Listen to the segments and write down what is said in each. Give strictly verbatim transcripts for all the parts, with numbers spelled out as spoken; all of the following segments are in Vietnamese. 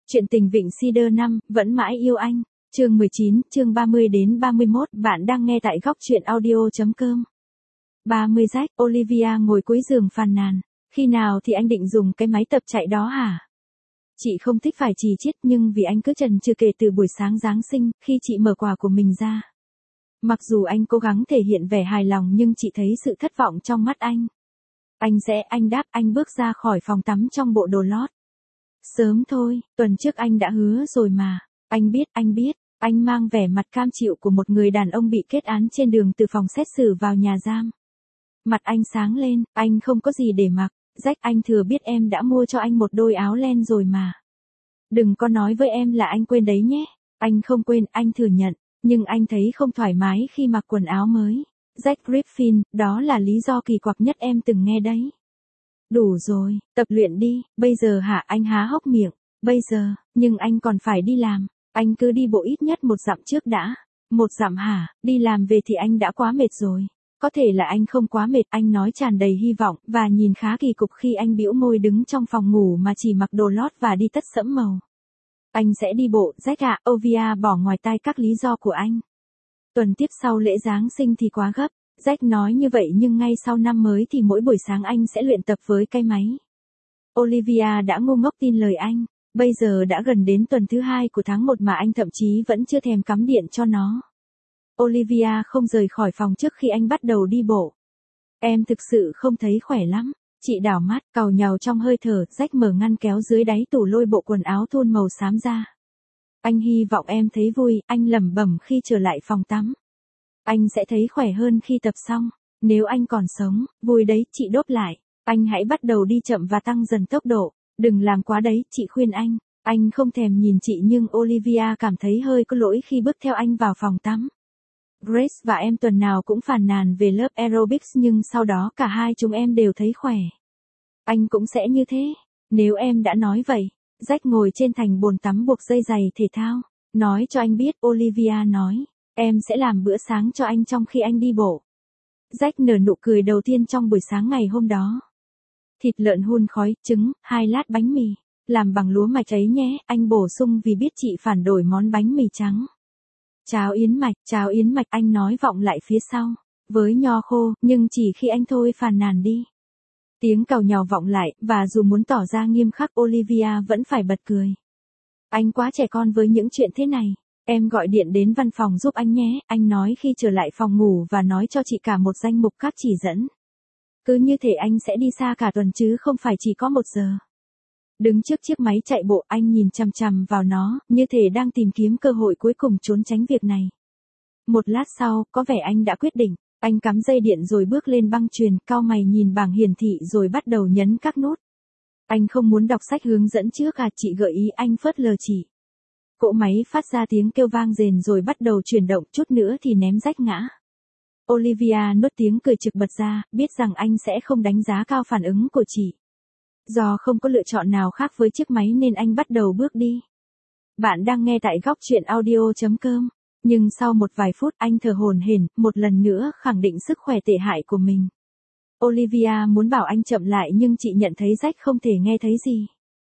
Chuyện tình Vịnh Cedar năm, vẫn mãi yêu anh. Chương mười chín, chương ba mươi đến ba mươi mốt, bạn đang nghe tại góc truyện audio.com. ba mươi Jack, Olivia ngồi cuối giường phàn nàn. Khi nào thì anh định dùng cái máy tập chạy đó hả? Chị không thích phải chì chiết nhưng vì anh cứ chần chừ kể từ buổi sáng Giáng sinh, khi chị mở quà của mình ra. Mặc dù anh cố gắng thể hiện vẻ hài lòng nhưng chị thấy sự thất vọng trong mắt anh. Anh sẽ, anh đáp, anh bước ra khỏi phòng tắm trong bộ đồ lót. Sớm thôi, tuần trước anh đã hứa rồi mà. Anh biết, anh biết, anh mang vẻ mặt cam chịu của một người đàn ông bị kết án trên đường từ phòng xét xử vào nhà giam. Mặt anh sáng lên, anh không có gì để mặc. Jack, anh thừa biết em đã mua cho anh một đôi áo len rồi mà. Đừng có nói với em là anh quên đấy nhé. Anh không quên, anh thừa nhận, nhưng anh thấy không thoải mái khi mặc quần áo mới. Jack Griffin, đó là lý do kỳ quặc nhất em từng nghe đấy. Đủ rồi, tập luyện đi, bây giờ hả? Anh há hốc miệng, bây giờ, nhưng anh còn phải đi làm, anh cứ đi bộ ít nhất một dặm trước đã. Một dặm hả? Đi làm về thì anh đã quá mệt rồi. Có thể là anh không quá mệt, anh nói tràn đầy hy vọng, và nhìn khá kỳ cục khi anh bĩu môi đứng trong phòng ngủ mà chỉ mặc đồ lót và đi tất sẫm màu. Anh sẽ đi bộ, Jack ạ, Olivia bỏ ngoài tai các lý do của anh. Tuần tiếp sau lễ Giáng sinh thì quá gấp. Jack nói như vậy nhưng ngay sau năm mới thì mỗi buổi sáng anh sẽ luyện tập với cái máy. Olivia đã ngu ngốc tin lời anh. Bây giờ đã gần đến tuần thứ hai của tháng một mà anh thậm chí vẫn chưa thèm cắm điện cho nó. Olivia không rời khỏi phòng trước khi anh bắt đầu đi bộ. Em thực sự không thấy khỏe lắm. Chị đảo mắt, càu nhàu trong hơi thở. Jack mở ngăn kéo dưới đáy tủ lôi bộ quần áo thun màu xám ra. Anh hy vọng em thấy vui, anh lẩm bẩm khi trở lại phòng tắm. Anh sẽ thấy khỏe hơn khi tập xong. Nếu anh còn sống, vui đấy, chị đốt lại. Anh hãy bắt đầu đi chậm và tăng dần tốc độ. Đừng làm quá đấy, chị khuyên anh. Anh không thèm nhìn chị nhưng Olivia cảm thấy hơi có lỗi khi bước theo anh vào phòng tắm. Grace và em tuần nào cũng phàn nàn về lớp aerobics nhưng sau đó cả hai chúng em đều thấy khỏe. Anh cũng sẽ như thế. Nếu em đã nói vậy. Jack ngồi trên thành bồn tắm buộc dây giày thể thao. Nói cho anh biết, Olivia nói. Em sẽ làm bữa sáng cho anh trong khi anh đi bộ. Jack nở nụ cười đầu tiên trong buổi sáng ngày hôm đó. Thịt lợn hun khói, trứng, hai lát bánh mì. Làm bằng lúa mạch ấy nhé, anh bổ sung vì biết chị phản đối món bánh mì trắng. Cháo yến mạch, cháo yến mạch, anh nói vọng lại phía sau. Với nho khô, nhưng chỉ khi anh thôi phàn nàn đi. Tiếng càu nhàu vọng lại, và dù muốn tỏ ra nghiêm khắc Olivia vẫn phải bật cười. Anh quá trẻ con với những chuyện thế này. Em gọi điện đến văn phòng giúp anh nhé, anh nói khi trở lại phòng ngủ và nói cho chị cả một danh mục các chỉ dẫn. Cứ như thể anh sẽ đi xa cả tuần chứ không phải chỉ có một giờ. Đứng trước chiếc máy chạy bộ anh nhìn chằm chằm vào nó, như thể đang tìm kiếm cơ hội cuối cùng trốn tránh việc này. Một lát sau, có vẻ anh đã quyết định, anh cắm dây điện rồi bước lên băng chuyền, cau mày nhìn bảng hiển thị rồi bắt đầu nhấn các nút. Anh không muốn đọc sách hướng dẫn trước à, chị gợi ý anh phớt lờ chị. Cỗ máy phát ra tiếng kêu vang rền rồi bắt đầu chuyển động, chút nữa thì ném Jack ngã. Olivia nuốt tiếng cười trực bật ra, biết rằng anh sẽ không đánh giá cao phản ứng của chị. Do không có lựa chọn nào khác với chiếc máy nên anh bắt đầu bước đi. Bạn đang nghe tại góc truyện audio.com. Nhưng sau một vài phút anh thở hổn hển, một lần nữa khẳng định sức khỏe tệ hại của mình. Olivia muốn bảo anh chậm lại nhưng chị nhận thấy Jack không thể nghe thấy gì.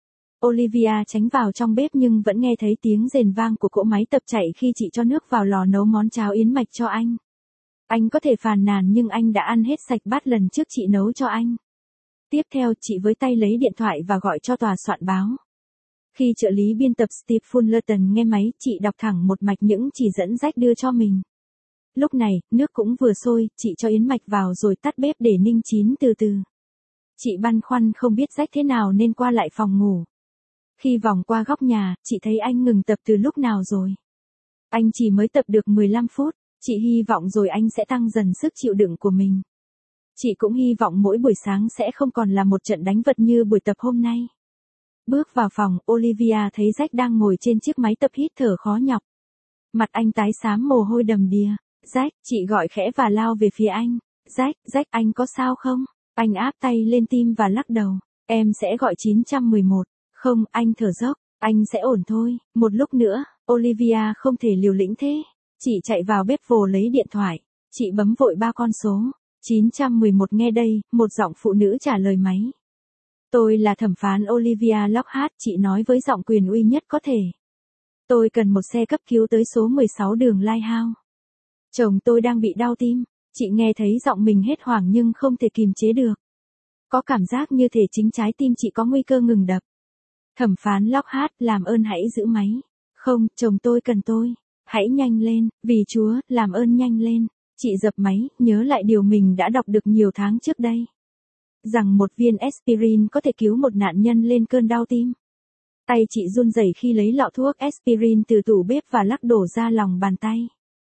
Olivia tránh vào trong bếp nhưng vẫn nghe thấy tiếng rền vang của cỗ máy tập chạy khi chị cho nước vào lò nấu món cháo yến mạch cho anh. Anh có thể phàn nàn nhưng anh đã ăn hết sạch bát lần trước chị nấu cho anh. Tiếp theo chị với tay lấy điện thoại và gọi cho tòa soạn báo. Khi trợ lý biên tập Steve Fullerton nghe máy, chị đọc thẳng một mạch những chỉ dẫn Jack đưa cho mình. Lúc này, nước cũng vừa sôi, chị cho yến mạch vào rồi tắt bếp để ninh chín từ từ. Chị băn khoăn không biết Jack thế nào nên qua lại phòng ngủ. Khi vòng qua góc nhà, chị thấy anh ngừng tập từ lúc nào rồi. Anh chỉ mới tập được mười lăm phút, chị hy vọng rồi anh sẽ tăng dần sức chịu đựng của mình. Chị cũng hy vọng mỗi buổi sáng sẽ không còn là một trận đánh vật như buổi tập hôm nay. Bước vào phòng, Olivia thấy Jack đang ngồi trên chiếc máy tập hít thở khó nhọc. Mặt anh tái xám mồ hôi đầm đìa. Jack, chị gọi khẽ và lao về phía anh. Jack, Jack, anh có sao không? Anh áp tay lên tim và lắc đầu. Em sẽ gọi chín một một. Không, anh thở dốc. Anh sẽ ổn thôi. Một lúc nữa, Olivia không thể liều lĩnh thế. Chị chạy vào bếp vồ lấy điện thoại. Chị bấm vội ba con số. chín một một nghe đây, một giọng phụ nữ trả lời máy. Tôi là thẩm phán Olivia Lockhart, chị nói với giọng quyền uy nhất có thể. Tôi cần một xe cấp cứu tới số mười sáu đường Lighthouse. Chồng tôi đang bị đau tim. Chị nghe thấy giọng mình hết hoảng nhưng không thể kìm chế được. Có cảm giác như thể chính trái tim chị có nguy cơ ngừng đập. Thẩm phán Lockhart, làm ơn hãy giữ máy. Không, chồng tôi cần tôi. Hãy nhanh lên, vì Chúa, làm ơn nhanh lên. Chị dập máy, nhớ lại điều mình đã đọc được nhiều tháng trước đây. Rằng một viên aspirin có thể cứu một nạn nhân lên cơn đau tim. Tay chị run rẩy khi lấy lọ thuốc aspirin từ tủ bếp và lắc đổ ra lòng bàn tay.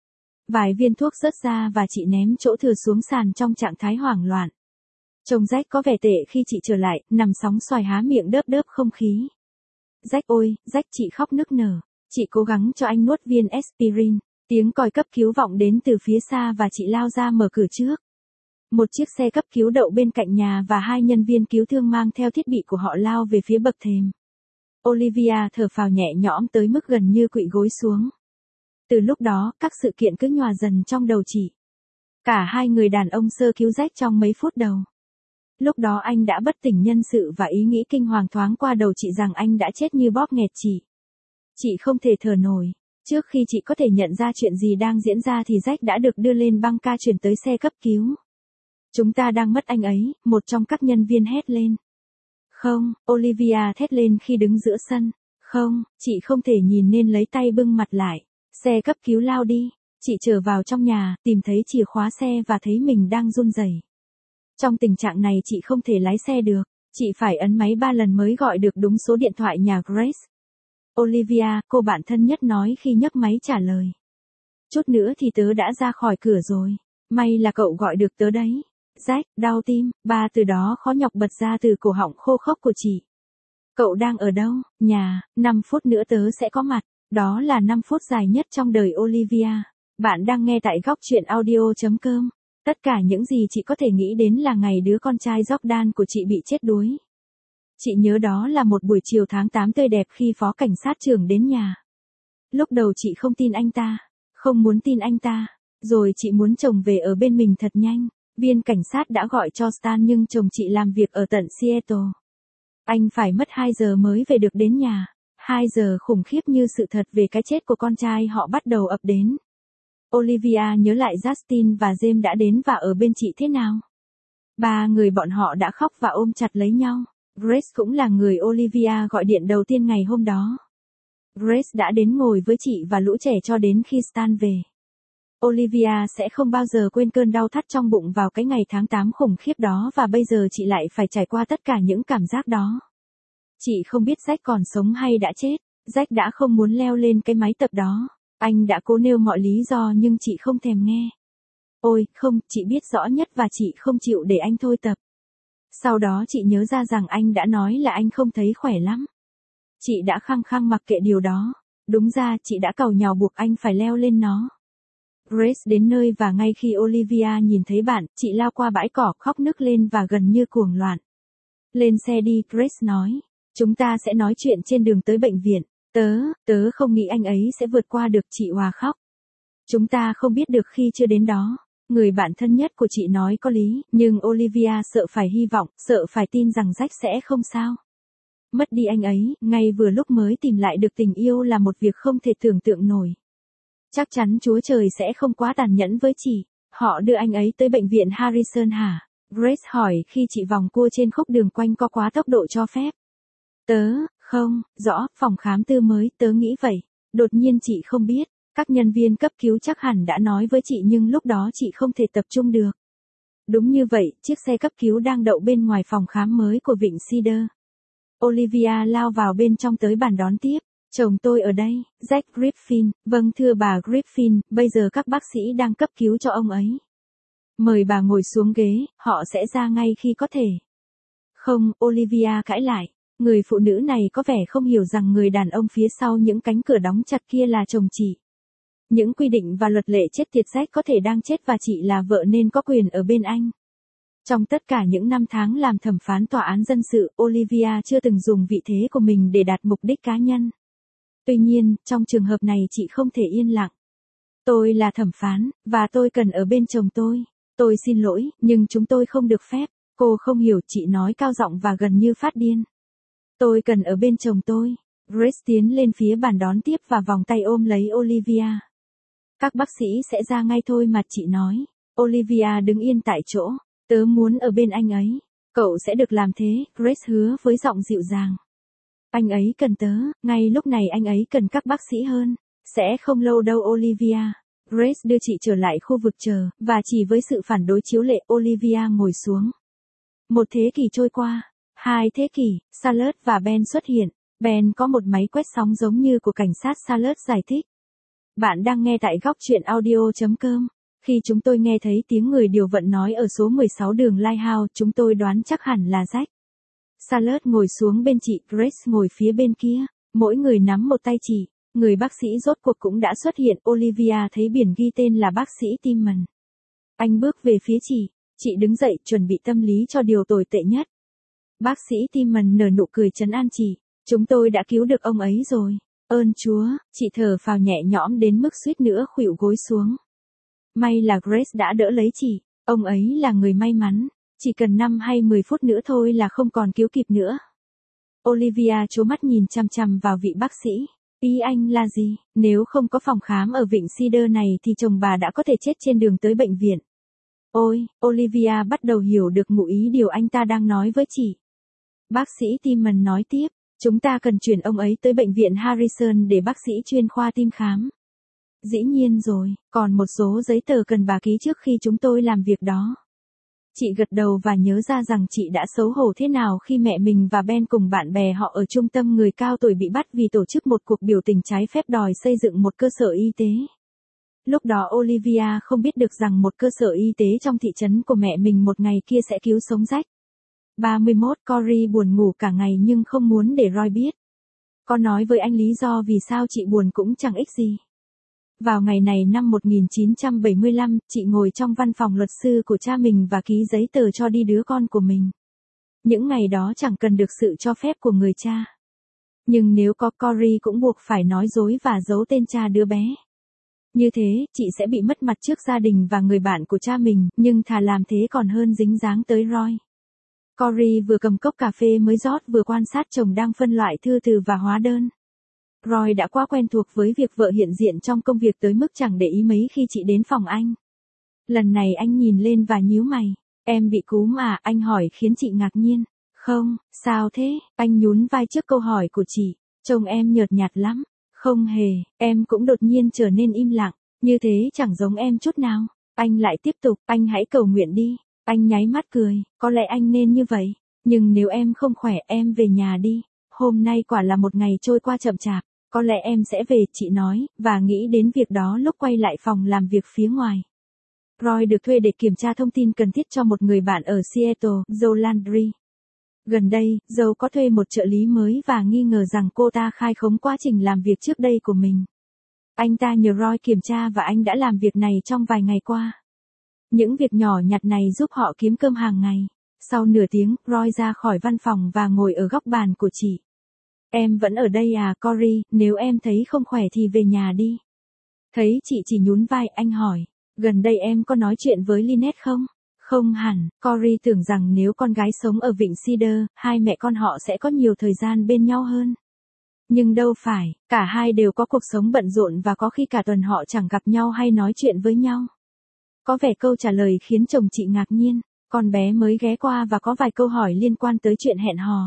Vài viên thuốc rớt ra và chị ném chỗ thừa xuống sàn trong trạng thái hoảng loạn. Trông Jack có vẻ tệ khi chị trở lại, nằm sóng xoài há miệng đớp đớp không khí. Jack ôi, Jack, chị khóc nức nở. Chị cố gắng cho anh nuốt viên aspirin. Tiếng còi cấp cứu vọng đến từ phía xa và chị lao ra mở cửa trước. Một chiếc xe cấp cứu đậu bên cạnh nhà và hai nhân viên cứu thương mang theo thiết bị của họ lao về phía bậc thềm. Olivia thở phào nhẹ nhõm tới mức gần như quỵ gối xuống. Từ lúc đó, các sự kiện cứ nhòa dần trong đầu chị. Cả hai người đàn ông sơ cứu Jack trong mấy phút đầu. Lúc đó anh đã bất tỉnh nhân sự và ý nghĩ kinh hoàng thoáng qua đầu chị rằng anh đã chết như bóp nghẹt chị. Chị không thể thở nổi. Trước khi chị có thể nhận ra chuyện gì đang diễn ra thì Jack đã được đưa lên băng ca chuyển tới xe cấp cứu. Chúng ta đang mất anh ấy, một trong các nhân viên hét lên. Không, Olivia thét lên khi đứng giữa sân. Không, chị không thể nhìn nên lấy tay bưng mặt lại. Xe cấp cứu lao đi. Chị trở vào trong nhà, tìm thấy chìa khóa xe và thấy mình đang run rẩy. Trong tình trạng này chị không thể lái xe được. Chị phải ấn máy ba lần mới gọi được đúng số điện thoại nhà Grace. Olivia, cô bạn thân nhất nói khi nhấc máy trả lời. Chút nữa thì tớ đã ra khỏi cửa rồi. May là cậu gọi được tớ đấy. Jack, đau tim, ba từ đó khó nhọc bật ra từ cổ họng khô khốc của chị. Cậu đang ở đâu? Nhà, năm phút nữa tớ sẽ có mặt. Đó là năm phút dài nhất trong đời Olivia. Bạn đang nghe tại góc truyện audio chấm com. Tất cả những gì chị có thể nghĩ đến là ngày đứa con trai Jordan của chị bị chết đuối. Chị nhớ đó là một buổi chiều tháng tám tươi đẹp khi phó cảnh sát trưởng đến nhà. Lúc đầu chị không tin anh ta, không muốn tin anh ta, rồi chị muốn chồng về ở bên mình thật nhanh. Viên cảnh sát đã gọi cho Stan nhưng chồng chị làm việc ở tận Seattle. Anh phải mất hai giờ mới về được đến nhà. hai giờ khủng khiếp như sự thật về cái chết của con trai họ bắt đầu ập đến. Olivia nhớ lại Justin và James đã đến và ở bên chị thế nào. Ba người bọn họ đã khóc và ôm chặt lấy nhau. Grace cũng là người Olivia gọi điện đầu tiên ngày hôm đó. Grace đã đến ngồi với chị và lũ trẻ cho đến khi Stan về. Olivia sẽ không bao giờ quên cơn đau thắt trong bụng vào cái ngày tháng tám khủng khiếp đó và bây giờ chị lại phải trải qua tất cả những cảm giác đó. Chị không biết Jack còn sống hay đã chết. Jack đã không muốn leo lên cái máy tập đó. Anh đã cố nêu mọi lý do nhưng chị không thèm nghe. Ôi, không, chị biết rõ nhất và chị không chịu để anh thôi tập. Sau đó chị nhớ ra rằng anh đã nói là anh không thấy khỏe lắm. Chị đã khăng khăng mặc kệ điều đó. Đúng ra chị đã càu nhàu buộc anh phải leo lên nó. Grace đến nơi và ngay khi Olivia nhìn thấy bạn, chị lao qua bãi cỏ khóc nức lên và gần như cuồng loạn. Lên xe đi, Grace nói. Chúng ta sẽ nói chuyện trên đường tới bệnh viện. Tớ, tớ không nghĩ anh ấy sẽ vượt qua được, chị òa khóc. Chúng ta không biết được khi chưa đến đó. Người bạn thân nhất của chị nói có lý, nhưng Olivia sợ phải hy vọng, sợ phải tin rằng Jack sẽ không sao. Mất đi anh ấy, ngay vừa lúc mới tìm lại được tình yêu là một việc không thể tưởng tượng nổi. Chắc chắn Chúa Trời sẽ không quá tàn nhẫn với chị. Họ đưa anh ấy tới bệnh viện Harrison hả? Grace hỏi khi chị vòng cua trên khúc đường quanh co quá tốc độ cho phép. Tớ, không, rõ, phòng khám tư mới, tớ nghĩ vậy. Đột nhiên chị không biết. Các nhân viên cấp cứu chắc hẳn đã nói với chị nhưng lúc đó chị không thể tập trung được. Đúng như vậy, chiếc xe cấp cứu đang đậu bên ngoài phòng khám mới của Vịnh Cedar. Olivia lao vào bên trong tới bàn đón tiếp. Chồng tôi ở đây, Jack Griffin. Vâng thưa bà Griffin, bây giờ các bác sĩ đang cấp cứu cho ông ấy. Mời bà ngồi xuống ghế, họ sẽ ra ngay khi có thể. Không, Olivia cãi lại. Người phụ nữ này có vẻ không hiểu rằng người đàn ông phía sau những cánh cửa đóng chặt kia là chồng chị. Những quy định và luật lệ chết tiệt Jack có thể đang chết và chị là vợ nên có quyền ở bên anh. Trong tất cả những năm tháng làm thẩm phán tòa án dân sự, Olivia chưa từng dùng vị thế của mình để đạt mục đích cá nhân. Tuy nhiên, trong trường hợp này chị không thể yên lặng. Tôi là thẩm phán, và tôi cần ở bên chồng tôi. Tôi xin lỗi, nhưng chúng tôi không được phép. Cô không hiểu, chị nói cao giọng và gần như phát điên. Tôi cần ở bên chồng tôi. Grace tiến lên phía bàn đón tiếp và vòng tay ôm lấy Olivia. Các bác sĩ sẽ ra ngay thôi mà, chị nói. Olivia đứng yên tại chỗ. Tớ muốn ở bên anh ấy. Cậu sẽ được làm thế, Grace hứa với giọng dịu dàng. Anh ấy cần tớ, ngay lúc này anh ấy cần các bác sĩ hơn. Sẽ không lâu đâu Olivia. Grace đưa chị trở lại khu vực chờ, và chỉ với sự phản đối chiếu lệ Olivia ngồi xuống. Một thế kỷ trôi qua. Hai thế kỷ, Charlotte và Ben xuất hiện. Ben có một máy quét sóng giống như của cảnh sát, Charlotte giải thích. Bạn đang nghe tại góc truyện audio chấm com. Khi chúng tôi nghe thấy tiếng người điều vận nói ở số mười sáu đường Lighthouse, chúng tôi đoán chắc hẳn là Jack. Charlotte ngồi xuống bên chị, Grace ngồi phía bên kia. Mỗi người nắm một tay chị. Người bác sĩ rốt cuộc cũng đã xuất hiện. Olivia thấy biển ghi tên là bác sĩ Timon. Anh bước về phía chị. Chị đứng dậy, chuẩn bị tâm lý cho điều tồi tệ nhất. Bác sĩ Timon nở nụ cười trấn an chị. Chúng tôi đã cứu được ông ấy rồi. Ơn Chúa, chị thở phào nhẹ nhõm đến mức suýt nữa khuỵu gối xuống. May là Grace đã đỡ lấy chị. Ông ấy là người may mắn. Chỉ cần năm hay mười phút nữa thôi là không còn cứu kịp nữa. Olivia trố mắt nhìn chằm chằm vào vị bác sĩ. Ý anh là gì? Nếu không có phòng khám ở Vịnh Cedar này thì chồng bà đã có thể chết trên đường tới bệnh viện. Ôi, Olivia bắt đầu hiểu được ngụ ý điều anh ta đang nói với chị. Bác sĩ Timon nói tiếp, chúng ta cần chuyển ông ấy tới bệnh viện Harrison để bác sĩ chuyên khoa tim khám. Dĩ nhiên rồi, còn một số giấy tờ cần bà ký trước khi chúng tôi làm việc đó. Chị gật đầu và nhớ ra rằng chị đã xấu hổ thế nào khi mẹ mình và Ben cùng bạn bè họ ở trung tâm người cao tuổi bị bắt vì tổ chức một cuộc biểu tình trái phép đòi xây dựng một cơ sở y tế. Lúc đó Olivia không biết được rằng một cơ sở y tế trong thị trấn của mẹ mình một ngày kia sẽ cứu sống Jack. ba mươi mốt Cory buồn ngủ cả ngày nhưng không muốn để Roy biết. Có nói với anh lý do vì sao chị buồn cũng chẳng ích gì. Vào ngày này năm một nghìn chín trăm bảy mươi lăm, chị ngồi trong văn phòng luật sư của cha mình và ký giấy tờ cho đi đứa con của mình. Những ngày đó chẳng cần được sự cho phép của người cha. Nhưng nếu có, Cory cũng buộc phải nói dối và giấu tên cha đứa bé. Như thế, chị sẽ bị mất mặt trước gia đình và người bạn của cha mình, nhưng thà làm thế còn hơn dính dáng tới Roy. Cory vừa cầm cốc cà phê mới rót vừa quan sát chồng đang phân loại thư từ và hóa đơn. Roy đã quá quen thuộc với việc vợ hiện diện trong công việc tới mức chẳng để ý mấy khi chị đến phòng anh. Lần này anh nhìn lên và nhíu mày. Em bị cúm à? Anh hỏi khiến chị ngạc nhiên. Không, sao thế? Anh nhún vai trước câu hỏi của chị. Trông em nhợt nhạt lắm. Không hề, em cũng đột nhiên trở nên im lặng. Như thế chẳng giống em chút nào. Anh lại tiếp tục, anh hãy cầu nguyện đi. Anh nháy mắt cười, có lẽ anh nên như vậy. Nhưng nếu em không khỏe, em về nhà đi. Hôm nay quả là một ngày trôi qua chậm chạp. Có lẽ em sẽ về, chị nói, và nghĩ đến việc đó lúc quay lại phòng làm việc phía ngoài. Roy được thuê để kiểm tra thông tin cần thiết cho một người bạn ở Seattle, Joe Landry. Gần đây, Joe có thuê một trợ lý mới và nghi ngờ rằng cô ta khai khống quá trình làm việc trước đây của mình. Anh ta nhờ Roy kiểm tra và anh đã làm việc này trong vài ngày qua. Những việc nhỏ nhặt này giúp họ kiếm cơm hàng ngày. Sau nửa tiếng, Roy ra khỏi văn phòng và ngồi ở góc bàn của chị. Em vẫn ở đây à, Cory, nếu em thấy không khỏe thì về nhà đi. Thấy chị chỉ nhún vai, anh hỏi, gần đây em có nói chuyện với Lynette không? Không hẳn, Cory tưởng rằng nếu con gái sống ở Vịnh Cedar, hai mẹ con họ sẽ có nhiều thời gian bên nhau hơn. Nhưng đâu phải, cả hai đều có cuộc sống bận rộn và có khi cả tuần họ chẳng gặp nhau hay nói chuyện với nhau. Có vẻ câu trả lời khiến chồng chị ngạc nhiên, con bé mới ghé qua và có vài câu hỏi liên quan tới chuyện hẹn hò.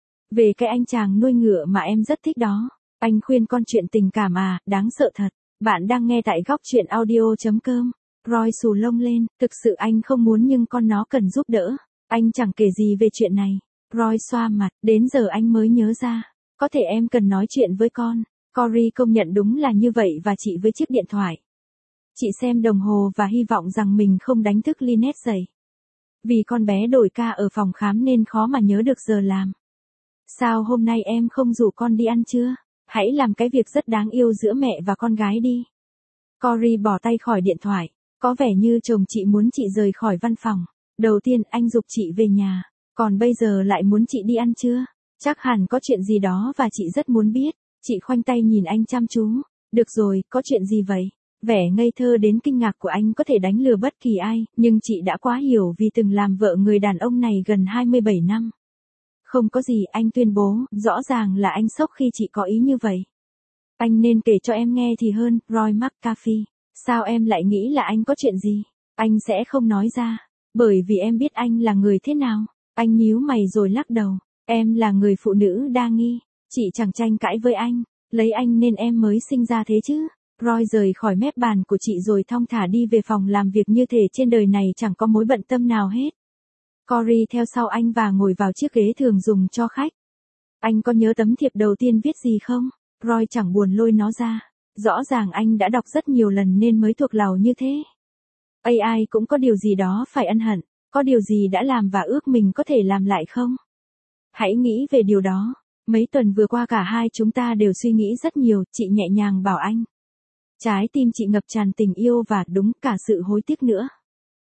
Về cái anh chàng nuôi ngựa mà em rất thích đó. Anh khuyên con chuyện tình cảm à, đáng sợ thật. Bạn đang nghe tại góc truyện audio chấm com. Roy xù lông lên, thực sự anh không muốn nhưng con nó cần giúp đỡ. Anh chẳng kể gì về chuyện này. Roy xoa mặt, đến giờ anh mới nhớ ra. Có thể em cần nói chuyện với con. Cory công nhận đúng là như vậy và chị với chiếc điện thoại. Chị xem đồng hồ và hy vọng rằng mình không đánh thức Lynette dậy. Vì con bé đổi ca ở phòng khám nên khó mà nhớ được giờ làm. Sao hôm nay em không rủ con đi ăn trưa? Hãy làm cái việc rất đáng yêu giữa mẹ và con gái đi. Cory bỏ tay khỏi điện thoại. Có vẻ như chồng chị muốn chị rời khỏi văn phòng. Đầu tiên anh giục chị về nhà. Còn bây giờ lại muốn chị đi ăn trưa. Chắc hẳn có chuyện gì đó và chị rất muốn biết. Chị khoanh tay nhìn anh chăm chú. Được rồi, có chuyện gì vậy? Vẻ ngây thơ đến kinh ngạc của anh có thể đánh lừa bất kỳ ai, nhưng chị đã quá hiểu vì từng làm vợ người đàn ông này gần hai mươi bảy năm. Không có gì, anh tuyên bố, rõ ràng là anh sốc khi chị có ý như vậy. Anh nên kể cho em nghe thì hơn, Roy McAfee. Sao em lại nghĩ là anh có chuyện gì? Anh sẽ không nói ra. Bởi vì em biết anh là người thế nào. Anh nhíu mày rồi lắc đầu. Em là người phụ nữ đa nghi. Chị chẳng tranh cãi với anh. Lấy anh nên em mới sinh ra thế chứ. Roy rời khỏi mép bàn của chị rồi thong thả đi về phòng làm việc như thể trên đời này chẳng có mối bận tâm nào hết. Corey theo sau anh và ngồi vào chiếc ghế thường dùng cho khách. Anh có nhớ tấm thiệp đầu tiên viết gì không? Roy chẳng buồn lôi nó ra. Rõ ràng anh đã đọc rất nhiều lần nên mới thuộc lòng như thế. a i cũng có điều gì đó phải ân hận, có điều gì đã làm và ước mình có thể làm lại không? Hãy nghĩ về điều đó. Mấy tuần vừa qua cả hai chúng ta đều suy nghĩ rất nhiều, chị nhẹ nhàng bảo anh. Trái tim chị ngập tràn tình yêu và đúng cả sự hối tiếc nữa.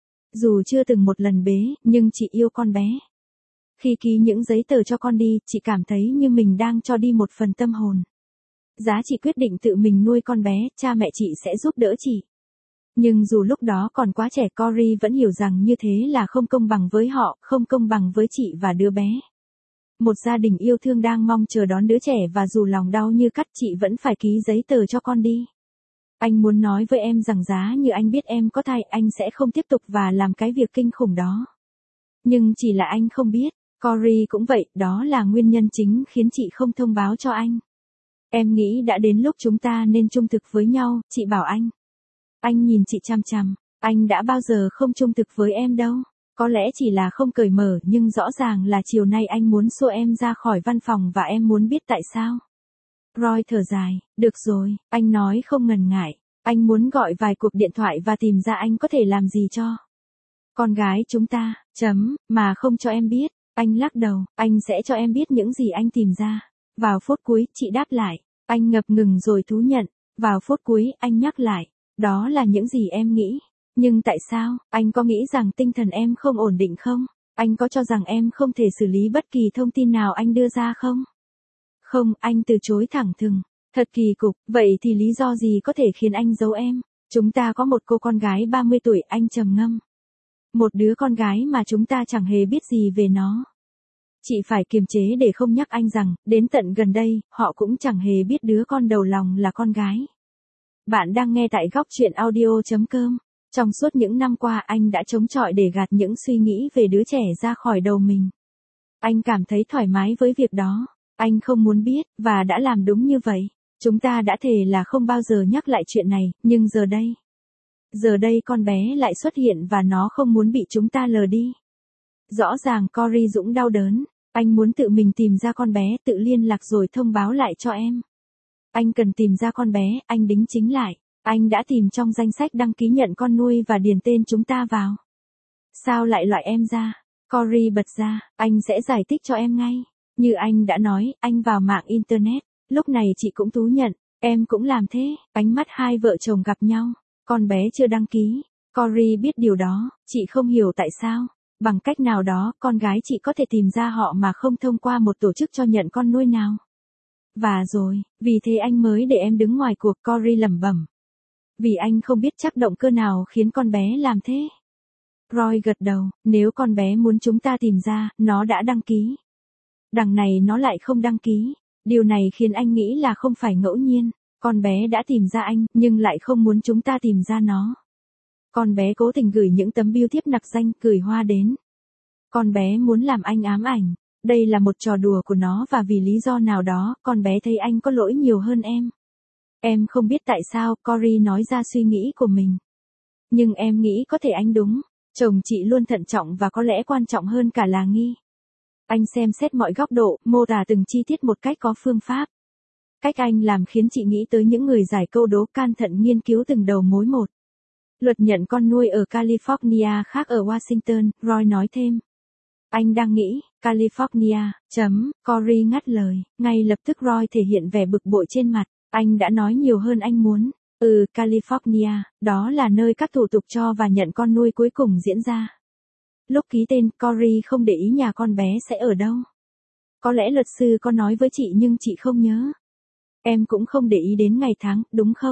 Dù chưa từng một lần bế, nhưng chị yêu con bé. Khi ký những giấy tờ cho con đi, chị cảm thấy như mình đang cho đi một phần tâm hồn. Giá chị quyết định tự mình nuôi con bé, cha mẹ chị sẽ giúp đỡ chị. Nhưng dù lúc đó còn quá trẻ, Corey vẫn hiểu rằng như thế là không công bằng với họ, không công bằng với chị và đứa bé. Một gia đình yêu thương đang mong chờ đón đứa trẻ và dù lòng đau như cắt chị vẫn phải ký giấy tờ cho con đi. Anh muốn nói với em rằng giá như anh biết em có thai, anh sẽ không tiếp tục và làm cái việc kinh khủng đó. Nhưng chỉ là anh không biết, Corey cũng vậy, đó là nguyên nhân chính khiến chị không thông báo cho anh. Em nghĩ đã đến lúc chúng ta nên trung thực với nhau, chị bảo anh. Anh nhìn chị chằm chằm, anh đã bao giờ không trung thực với em đâu. Có lẽ chỉ là không cởi mở nhưng rõ ràng là chiều nay anh muốn xua em ra khỏi văn phòng và em muốn biết tại sao. Roy thở dài, được rồi, anh nói không ngần ngại. Anh muốn gọi vài cuộc điện thoại và tìm ra anh có thể làm gì cho con gái chúng ta, chấm, mà không cho em biết. Anh lắc đầu, anh sẽ cho em biết những gì anh tìm ra. Vào phút cuối, chị đáp lại. Anh ngập ngừng rồi thú nhận. Vào phút cuối, anh nhắc lại. Đó là những gì em nghĩ. Nhưng tại sao, anh có nghĩ rằng tinh thần em không ổn định không? Anh có cho rằng em không thể xử lý bất kỳ thông tin nào anh đưa ra không? Không, anh từ chối thẳng thừng. Thật kỳ cục, vậy thì lý do gì có thể khiến anh giấu em? Chúng ta có một cô con gái ba mươi tuổi, anh trầm ngâm. Một đứa con gái mà chúng ta chẳng hề biết gì về nó. Chị phải kiềm chế để không nhắc anh rằng, đến tận gần đây, họ cũng chẳng hề biết đứa con đầu lòng là con gái. Bạn đang nghe tại góc chuyện audio chấm com. Trong suốt những năm qua anh đã chống chọi để gạt những suy nghĩ về đứa trẻ ra khỏi đầu mình. Anh cảm thấy thoải mái với việc đó. Anh không muốn biết, và đã làm đúng như vậy. Chúng ta đã thề là không bao giờ nhắc lại chuyện này, nhưng giờ đây. Giờ đây con bé lại xuất hiện và nó không muốn bị chúng ta lờ đi. Rõ ràng Corey Dũng đau đớn. Anh muốn tự mình tìm ra con bé, tự liên lạc rồi thông báo lại cho em. Anh cần tìm ra con bé, anh đính chính lại. Anh đã tìm trong danh sách đăng ký nhận con nuôi và điền tên chúng ta vào. Sao lại loại em ra? Corey bật ra, anh sẽ giải thích cho em ngay. Như anh đã nói, anh vào mạng Internet. Lúc này chị cũng thú nhận, em cũng làm thế. Ánh mắt hai vợ chồng gặp nhau. Con bé chưa đăng ký. Corey biết điều đó, chị không hiểu tại sao. Bằng cách nào đó, con gái chị có thể tìm ra họ mà không thông qua một tổ chức cho nhận con nuôi nào. Và rồi, vì thế anh mới để em đứng ngoài cuộc, Corey lẩm bẩm. Vì anh không biết chắc động cơ nào khiến con bé làm thế. Roy gật đầu, nếu con bé muốn chúng ta tìm ra, nó đã đăng ký. Đằng này nó lại không đăng ký. Điều này khiến anh nghĩ là không phải ngẫu nhiên. Con bé đã tìm ra anh, nhưng lại không muốn chúng ta tìm ra nó. Con bé cố tình gửi những tấm bưu thiếp nặc danh, gửi hoa đến. Con bé muốn làm anh ám ảnh. Đây là một trò đùa của nó và vì lý do nào đó, con bé thấy anh có lỗi nhiều hơn em. Em không biết tại sao, Corey nói ra suy nghĩ của mình. Nhưng em nghĩ có thể anh đúng. Chồng chị luôn thận trọng và có lẽ quan trọng hơn cả là nghi. Anh xem xét mọi góc độ, mô tả từng chi tiết một cách có phương pháp. Cách anh làm khiến chị nghĩ tới những người giải câu đố can thận nghiên cứu từng đầu mối một. Luật nhận con nuôi ở California khác ở Washington, Roy nói thêm. Anh đang nghĩ, California, chấm, Corey ngắt lời, ngay lập tức Roy thể hiện vẻ bực bội trên mặt, anh đã nói nhiều hơn anh muốn. Ừ, California, đó là nơi các thủ tục cho và nhận con nuôi cuối cùng diễn ra. Lúc ký tên, Corey không để ý nhà con bé sẽ ở đâu. Có lẽ luật sư có nói với chị nhưng chị không nhớ. Em cũng không để ý đến ngày tháng, đúng không?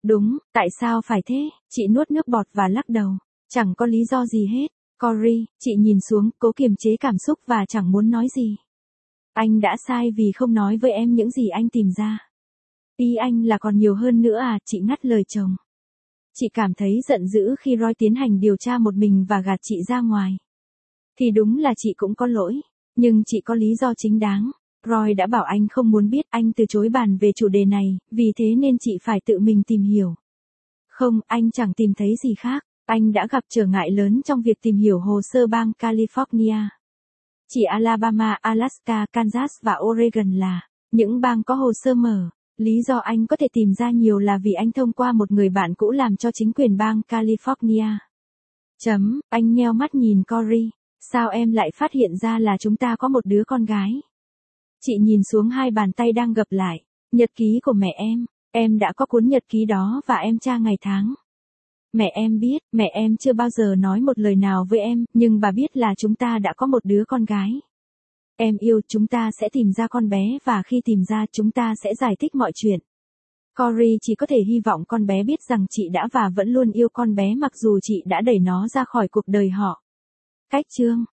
Đúng, tại sao phải thế? Chị nuốt nước bọt và lắc đầu. Chẳng có lý do gì hết. Cory, chị nhìn xuống, cố kiềm chế cảm xúc và chẳng muốn nói gì. Anh đã sai vì không nói với em những gì anh tìm ra. Ý anh là còn nhiều hơn nữa à, chị ngắt lời chồng. Chị cảm thấy giận dữ khi Roy tiến hành điều tra một mình và gạt chị ra ngoài. Thì đúng là chị cũng có lỗi, nhưng chị có lý do chính đáng. Roy đã bảo anh không muốn biết, anh từ chối bàn về chủ đề này, vì thế nên chị phải tự mình tìm hiểu. Không, anh chẳng tìm thấy gì khác. Anh đã gặp trở ngại lớn trong việc tìm hiểu hồ sơ bang California. Chỉ Alabama, Alaska, Kansas và Oregon là những bang có hồ sơ mở. Lý do anh có thể tìm ra nhiều là vì anh thông qua một người bạn cũ làm cho chính quyền bang California. Chấm, anh nheo mắt nhìn Cory. Sao em lại phát hiện ra là chúng ta có một đứa con gái? Chị nhìn xuống hai bàn tay đang gập lại. Nhật ký của mẹ em. Em đã có cuốn nhật ký đó và em tra ngày tháng. Mẹ em biết, mẹ em chưa bao giờ nói một lời nào với em, nhưng bà biết là chúng ta đã có một đứa con gái. Em yêu, chúng ta sẽ tìm ra con bé và khi tìm ra chúng ta sẽ giải thích mọi chuyện. Cory chỉ có thể hy vọng con bé biết rằng chị đã và vẫn luôn yêu con bé mặc dù chị đã đẩy nó ra khỏi cuộc đời họ. Cách chương